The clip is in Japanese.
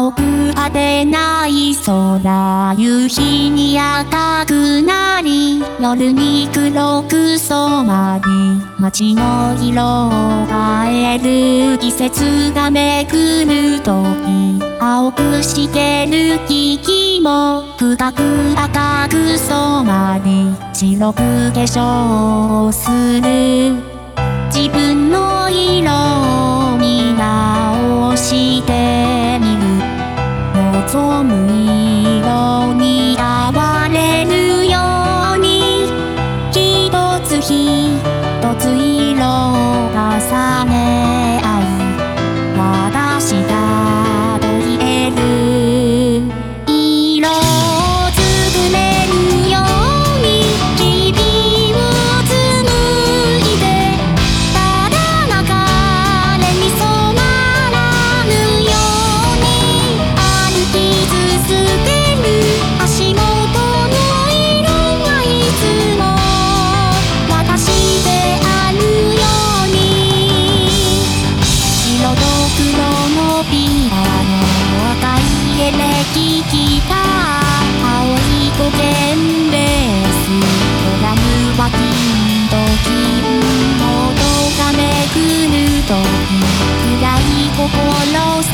青く果てない空、夕日に赤くなり、夜に黒く染まり、街の色を変える季節がめくるとき、青くしてる木々も深く赤く染まり、白く化粧する。自分の色を見直してみる。望む色に変われるように、一つ一つ色を重ね合い、私だと言える。色を作れるように日々を紡いで、ただ流れに染まらぬように歩き続ける。足元の色はいつも私であるように。白と黒のピアノ、赤いエレキギター、青い五弦ベース、ドラムは金と金、音がめくるとき、暗い心